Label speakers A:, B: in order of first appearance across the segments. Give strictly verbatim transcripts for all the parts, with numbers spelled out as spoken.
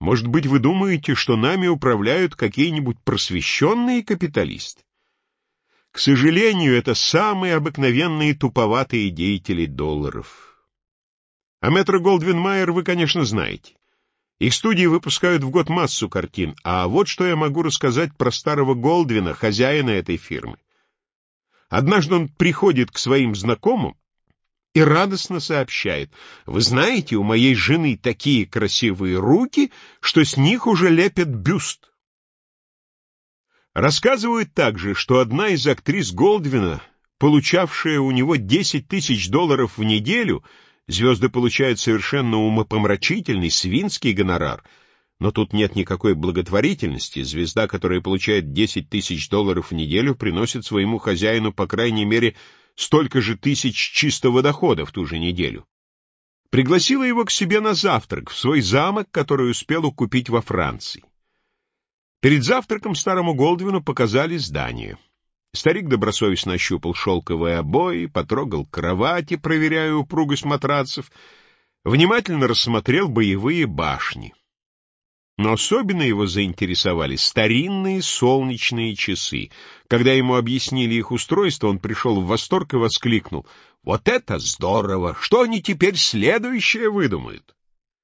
A: Может быть, вы думаете, что нами управляют какие-нибудь просвещенные капиталисты? К сожалению, это самые обыкновенные туповатые деятели долларов. А Метро-Голдвин-Майер вы, конечно, знаете. Их студии выпускают в год массу картин, а вот что я могу рассказать про старого Голдвина, хозяина этой фирмы. Однажды он приходит к своим знакомым и радостно сообщает: «Вы знаете, у моей жены такие красивые руки, что с них уже лепят бюст». Рассказывают также, что одна из актрис Голдвина, получавшая у него десять тысяч долларов в неделю, звезды получают совершенно умопомрачительный свинский гонорар, но тут нет никакой благотворительности. Звезда, которая получает десять тысяч долларов в неделю, приносит своему хозяину, по крайней мере, столько же тысяч чистого дохода в ту же неделю. Пригласила его к себе на завтрак в свой замок, который успел купить во Франции. Перед завтраком старому Голдвину показали здание. Старик добросовестно ощупал шелковые обои, потрогал кровати, проверяя упругость матрацев, внимательно рассмотрел боевые башни. Но особенно его заинтересовали старинные солнечные часы. Когда ему объяснили их устройство, он пришел в восторг и воскликнул: «Вот это здорово! Что они теперь следующее выдумают?»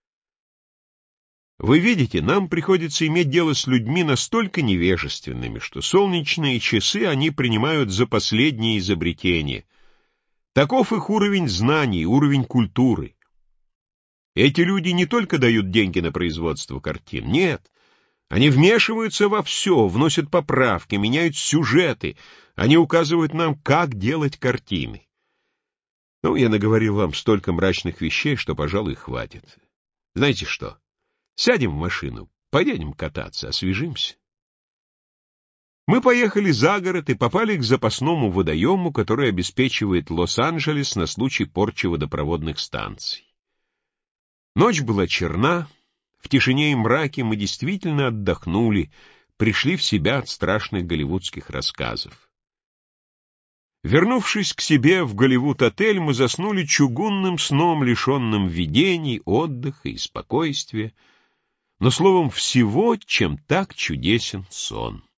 A: Вы видите, нам приходится иметь дело с людьми настолько невежественными, что солнечные часы они принимают за последнее изобретение. Таков их уровень знаний, уровень культуры. Эти люди не только дают деньги на производство картин, нет, они вмешиваются во все, вносят поправки, меняют сюжеты, они указывают нам, как делать картины. Ну, я наговорил вам столько мрачных вещей, что, пожалуй, хватит. Знаете что? Сядем в машину, поедем кататься, освежимся. Мы поехали за город и попали к запасному водоему, который обеспечивает Лос-Анджелес на случай порчи водопроводных станций. Ночь была черна, в тишине и мраке мы действительно отдохнули, пришли в себя от страшных голливудских рассказов. Вернувшись к себе в Голливуд-отель, мы заснули чугунным сном, лишенным видений, отдыха и спокойствия, но словом всего, чем так чудесен сон.